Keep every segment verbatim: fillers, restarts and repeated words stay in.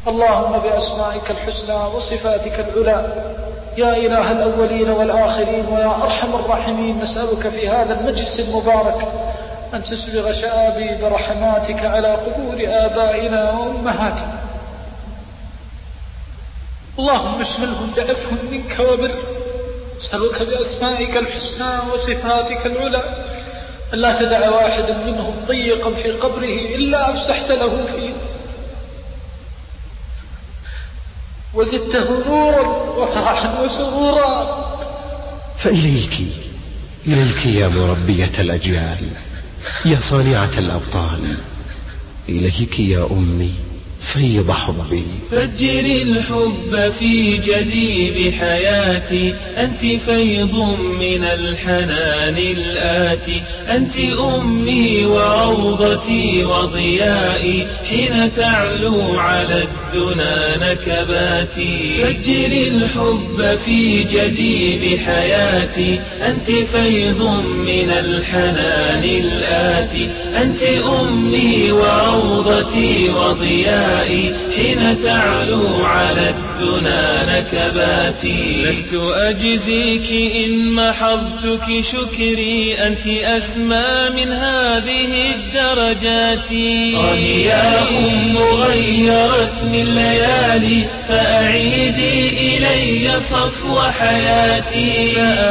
اللهم بأسمائك الحسنى وصفاتك العلى يا إله الأولين والآخرين ويا أرحم الراحمين، نسألك في هذا المجلس المبارك أن تسبغ شآبيب رحماتك على قبور آبائنا وأمهاتنا. اللهم اشملهم بعفو منك وبر. نسألك بأسمائك الحسنى وصفاتك العلى ألا تدع واحدا منهم ضيقا في قبره إلا أفسحت له فيه وزدته نورا وفرحا وسرورا. فإليك إليك يا مربية الأجيال، يا صانعة الأبطال، إليك يا أمي فيض حبي. فجري الحب في جديد حياتي، أنت فيض من الحنان الآتي، أنت أمي وروضتي وضيائي، حين تعلو على الدنا نكباتي. فجري الحب في جديد حياتي، أنت فيض من الحنان الآتي، أنت أمي وروضتي وضيائي، حين تعلو على الدنا نكباتي. لست أجزيك إن محضتك شكري، أنت أسمى من هذه الدرجات. آه يا أم غيرتني الليالي، فأعيدي إلي صفو حياتي،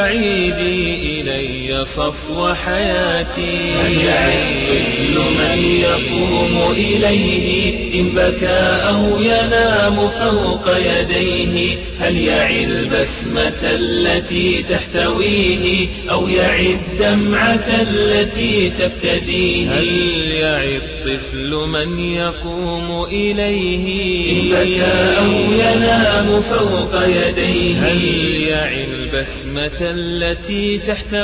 فأعيدي إلي صفو حياتي. هل يعي الطفل من يقوم إليه إن بكى أو ينام فوق يديه؟ هل يعي البسمة التي تحتويه أو يعي الدمعة التي تفتديه؟ هل يعي الطفل من يقوم إليه إن بكى أو ينام فوق يديه؟ هل يعي البسمة التي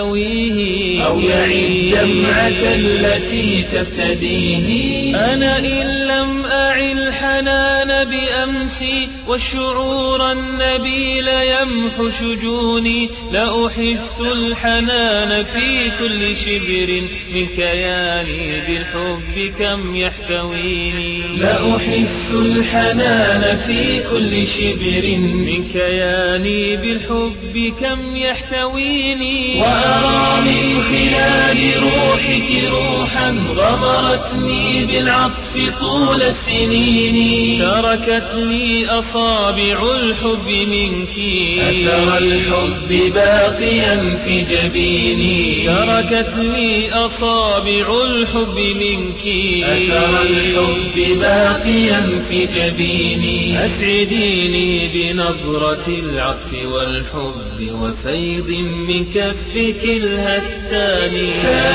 تحتويه أو يعي الدمعة التي تفتديه؟ أنا إن لم أعي الحنان بأمسي والشعور النبيل يمحو شجوني، لأحس الحنان في كل شبر من كياني بالحب كم يحتويني. لأحس الحنان في كل شبر من كياني بالحب كم يحتويني. وأرى من خلال روحك روحا غمرتني بالعطف طول السنين، تركت لي أصابع الحب منك أثر الحب باقيا في جبيني، تركت لي أصابع الحب منك أثر الحب باقيا في جبيني. أسعديني بنظرة العطف والحب وفيض من كفك الهتان.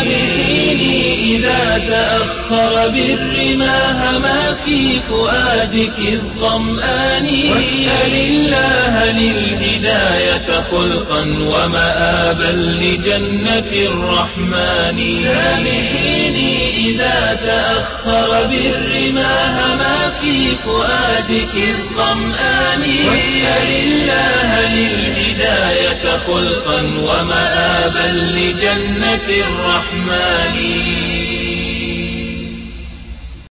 سامحيني إذا تأخر بالرماه ما في فؤادك الظمآن، واسأل الله للهداية خلقا ومآبا لجنة الرحمن. سامحيني إذا تأخر بالرماه ما في فؤادك الظمآن، واسأل الله للهداية خلقا ومآبا لجنة الرحمن.